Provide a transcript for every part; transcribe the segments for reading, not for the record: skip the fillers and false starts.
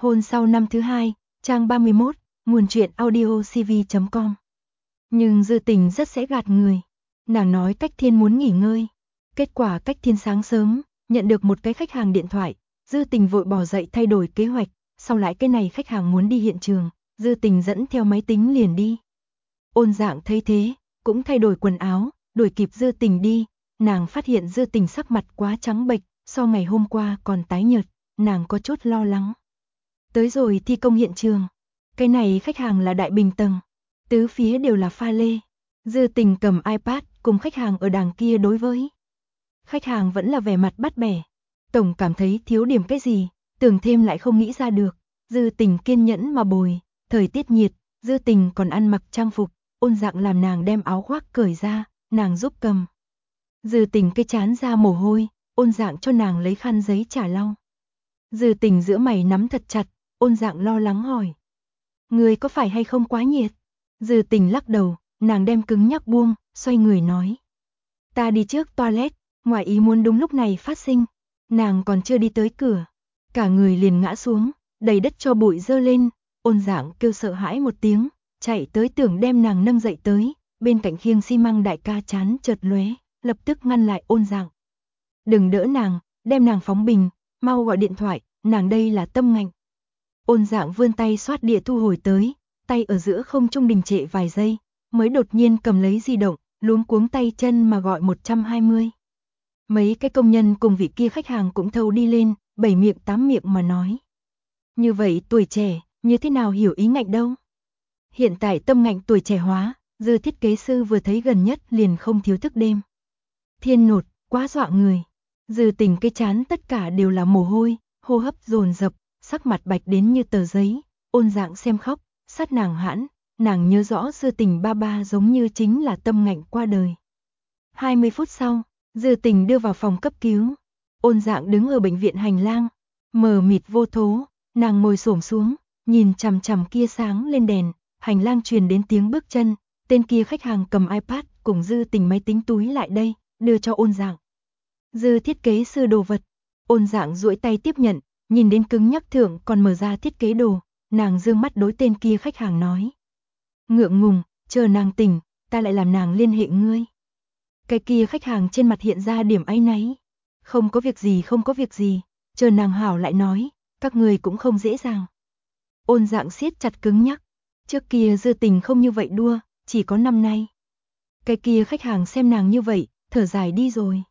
Hôn sau năm thứ hai, trang 31, nguồn truyện audio cv.com. Nhưng Dư Tình rất sẽ gạt người. Nàng nói Cách Thiên muốn nghỉ ngơi. Kết quả Cách Thiên sáng sớm, nhận được một cái khách hàng điện thoại. Dư Tình vội bỏ dậy thay đổi kế hoạch. Sau lại cái này khách hàng muốn đi hiện trường, Dư Tình dẫn theo máy tính liền đi. Ôn Dạng thấy thế, cũng thay đổi quần áo, đuổi kịp Dư Tình đi. Nàng phát hiện Dư Tình sắc mặt quá trắng bệch, so ngày hôm qua còn tái nhợt, nàng có chút lo lắng. Tới rồi thi công hiện trường. Cái này khách hàng là đại bình tầng, tứ phía đều là pha lê. Dư Tình cầm iPad cùng khách hàng ở đằng kia đối với. Khách hàng vẫn là vẻ mặt bắt bẻ, tổng cảm thấy thiếu điểm cái gì, tưởng thêm lại không nghĩ ra được. Dư Tình kiên nhẫn mà bồi, thời tiết nhiệt, Dư Tình còn ăn mặc trang phục, Ôn Dạng làm nàng đem áo khoác cởi ra, nàng giúp cầm. Dư Tình cái chán ra mồ hôi, Ôn Dạng cho nàng lấy khăn giấy trả lau. Dư Tình giữa mày nắm thật chặt, Ôn Dạng lo lắng hỏi. Người có phải hay không quá nhiệt? Dư Tình lắc đầu, nàng đem cứng nhắc buông, xoay người nói. Ta đi trước toilet, ngoài ý muốn đúng lúc này phát sinh. Nàng còn chưa đi tới cửa, cả người liền ngã xuống, đầy đất cho bụi dơ lên. Ôn Dạng kêu sợ hãi một tiếng, chạy tới tưởng đem nàng nâng dậy tới. Bên cạnh khiêng xi măng đại ca chán chợt lóe, lập tức ngăn lại Ôn Dạng. Đừng đỡ nàng, đem nàng phóng bình, mau gọi điện thoại, nàng đây là tâm ngạnh. Ôn Dạng vươn tay xoát địa thu hồi tới, tay ở giữa không trung đình trệ vài giây, mới đột nhiên cầm lấy di động, luống cuống tay chân mà gọi 120. Mấy cái công nhân cùng vị kia khách hàng cũng thâu đi lên, 7 miệng 8 miệng mà nói. Như vậy tuổi trẻ, như thế nào hiểu ý ngạnh đâu? Hiện tại tâm ngạnh tuổi trẻ hóa, Dư thiết kế sư vừa thấy gần nhất liền không thiếu thức đêm. Thiên nột, quá dọa người. Dư Tình cái chán tất cả đều là mồ hôi, hô hấp dồn dập, sắc mặt bạch đến như tờ giấy. Ôn Dạng xem khóc, sát nàng hãn, nàng nhớ rõ Dư Tình ba ba giống như chính là tâm ngạnh qua đời. 20 phút sau, Dư Tình đưa vào phòng cấp cứu. Ôn Dạng đứng ở bệnh viện hành lang, mờ mịt vô thố, nàng ngồi xổm xuống, nhìn chằm chằm kia sáng lên đèn, hành lang truyền đến tiếng bước chân, tên kia khách hàng cầm iPad cùng Dư Tình máy tính túi lại đây, đưa cho Ôn Dạng. Dư thiết kế sư đồ vật. Ôn Dạng duỗi tay tiếp nhận, nhìn đến cứng nhắc thượng còn mở ra thiết kế đồ, nàng dương mắt đối tên kia khách hàng nói. Ngượng ngùng, chờ nàng tỉnh, ta lại làm nàng liên hệ ngươi. Cái kia khách hàng trên mặt hiện ra điểm áy náy. Không có việc gì không có việc gì, chờ nàng hảo lại nói, các người cũng không dễ dàng. Ôn Dạng siết chặt cứng nhắc, trước kia Dư Tình không như vậy đua, chỉ có năm nay. Cái kia khách hàng xem nàng như vậy, thở dài đi rồi.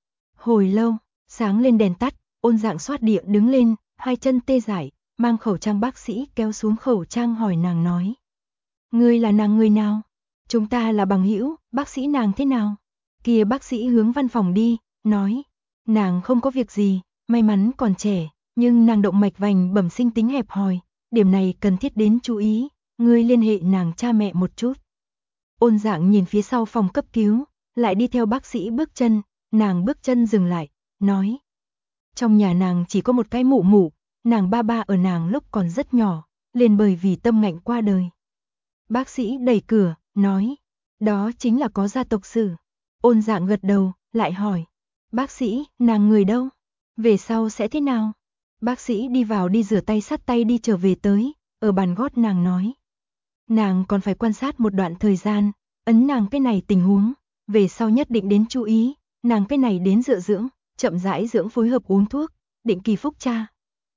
Hồi lâu, sáng lên đèn tắt, Ôn Dạng xoát địa đứng lên, hai chân tê dại, mang khẩu trang bác sĩ kéo xuống khẩu trang hỏi nàng nói. Ngươi là nàng người nào? Chúng ta là bằng hữu, bác sĩ nàng thế nào? Kia bác sĩ hướng văn phòng đi, nói. Nàng không có việc gì, may mắn còn trẻ, nhưng nàng động mạch vành bẩm sinh tính hẹp hòi, điểm này cần thiết đến chú ý, ngươi liên hệ nàng cha mẹ một chút. Ôn Dạng nhìn phía sau phòng cấp cứu, lại đi theo bác sĩ bước chân, nàng bước chân dừng lại, nói. Trong nhà nàng chỉ có một cái mụ mụ, nàng ba ba ở nàng lúc còn rất nhỏ, liền bởi vì tâm ngạnh qua đời. Bác sĩ đẩy cửa, nói. Đó chính là có gia tộc sử. Ôn Dạng gật đầu, lại hỏi. Bác sĩ, nàng người đâu? Về sau sẽ thế nào? Bác sĩ đi vào đi rửa tay sát tay đi trở về tới, ở bàn gót nàng nói. Nàng còn phải quan sát một đoạn thời gian, ấn nàng cái này tình huống, về sau nhất định đến chú ý, nàng cái này đến dựa dưỡng, chậm rãi dưỡng phối hợp uống thuốc, định kỳ phúc tra.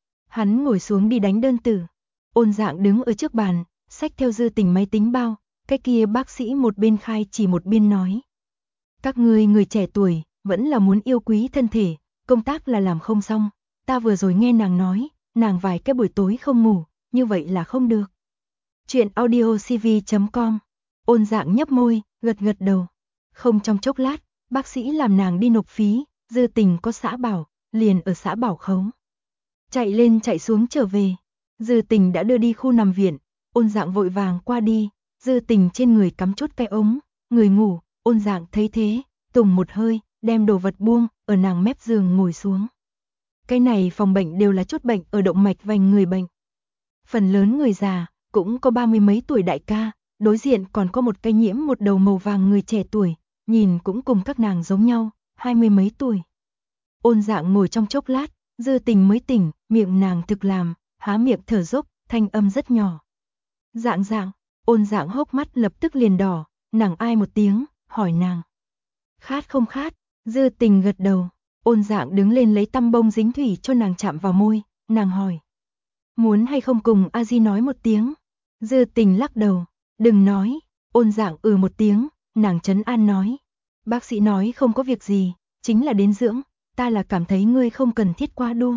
Hắn ngồi xuống đi đánh đơn tử. Ôn Dạng đứng ở trước bàn, xách theo Dư Tình máy tính bao, cái kia bác sĩ một bên khai chỉ một bên nói. Các ngươi người trẻ tuổi, vẫn là muốn yêu quý thân thể, công tác là làm không xong, ta vừa rồi nghe nàng nói, nàng vài cái buổi tối không ngủ, như vậy là không được. Chuyện audio cv.com. Ôn Dạng nhấp môi, gật gật đầu. Không trong chốc lát, bác sĩ làm nàng đi nộp phí, Dư Tình có xã bảo, liền ở xã bảo khấu. Chạy lên chạy xuống trở về, Dư Tình đã đưa đi khu nằm viện, Ôn Dạng vội vàng qua đi, Dư Tình trên người cắm chốt cái ống, người ngủ, Ôn Dạng thấy thế, tùng một hơi, đem đồ vật buông, ở nàng mép giường ngồi xuống. Cái này phòng bệnh đều là chốt bệnh ở động mạch vành người bệnh. Phần lớn người già, cũng có 30 mấy tuổi đại ca, đối diện còn có một cái nhiễm một đầu màu vàng người trẻ tuổi, nhìn cũng cùng các nàng giống nhau, 20 mấy tuổi. Ôn Dạng ngồi trong chốc lát, Dư Tình mới tỉnh, miệng nàng thực làm, há miệng thở dốc, thanh âm rất nhỏ. Dạng dạng, Ôn Dạng hốc mắt lập tức liền đỏ, nàng ai một tiếng, hỏi nàng. Khát không khát? Dư Tình gật đầu. Ôn Dạng đứng lên lấy tăm bông dính thủy cho nàng chạm vào môi, nàng hỏi. Muốn hay không cùng A Di nói một tiếng? Dư Tình lắc đầu, đừng nói. Ôn Dạng một tiếng, nàng trấn an nói. Bác sĩ nói không có việc gì, chính là đến dưỡng, ta là cảm thấy ngươi không cần thiết quá đua.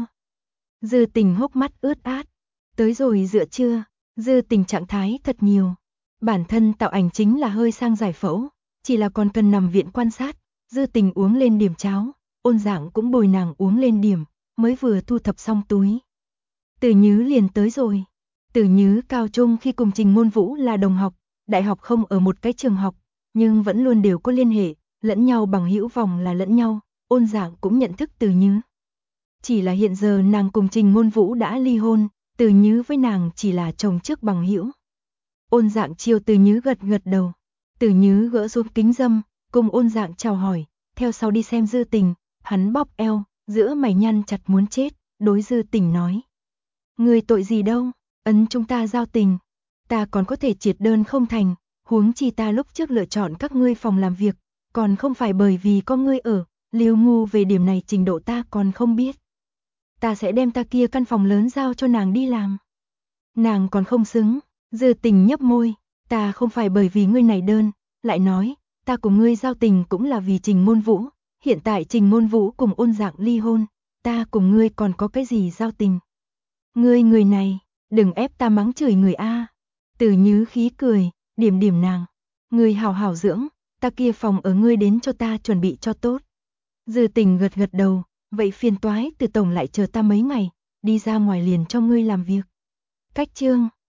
Dư Tình hốc mắt ướt át. Tới rồi dựa chưa? Dư Tình trạng thái thật nhiều. Bản thân tạo ảnh chính là hơi sang giải phẫu, chỉ là còn cần nằm viện quan sát. Dư Tình uống lên điểm cháo, Ôn Dạng cũng bồi nàng uống lên điểm, mới vừa thu thập xong túi. Tử Nhứ liền tới rồi. Tử Nhứ cao trung khi cùng Trình Ngôn Vũ là đồng học, đại học không ở một cái trường học, nhưng vẫn luôn đều có liên hệ, lẫn nhau bằng hữu vòng là lẫn nhau. Ôn Dạng cũng nhận thức Tử Nhứ. Chỉ là hiện giờ nàng cùng Trình Ngôn Vũ đã ly hôn, Tử Nhứ với nàng chỉ là chồng trước bằng hữu. Ôn Dạng chiều Tử Nhứ gật gật đầu. Tử Nhứ gỡ xuống kính dâm, cùng Ôn Dạng chào hỏi, theo sau đi xem Dư Tình, hắn bóp eo, giữa mày nhăn chặt muốn chết, đối Dư Tình nói. Người tội gì đâu, ấn chúng ta giao tình, ta còn có thể triệt đơn không thành, huống chi ta lúc trước lựa chọn các ngươi phòng làm việc, còn không phải bởi vì có ngươi ở, Liêu ngu về điểm này trình độ ta còn không biết. Ta sẽ đem ta kia căn phòng lớn giao cho nàng đi làm. Nàng còn không xứng. Dư Tình nhấp môi, ta không phải bởi vì ngươi này đơn, lại nói, ta cùng ngươi giao tình cũng là vì Trình Ngôn Vũ, hiện tại Trình Ngôn Vũ cùng Ôn Dạng ly hôn, ta cùng ngươi còn có cái gì giao tình. Ngươi người này, đừng ép ta mắng chửi người a. Tử Nhứ khí cười, điểm điểm nàng, ngươi hảo hảo dưỡng, ta kia phòng ở ngươi đến cho ta chuẩn bị cho tốt. Dư Tình gật gật đầu, vậy phiền toái Từ tổng lại chờ ta mấy ngày, đi ra ngoài liền cho ngươi làm việc. Cách chương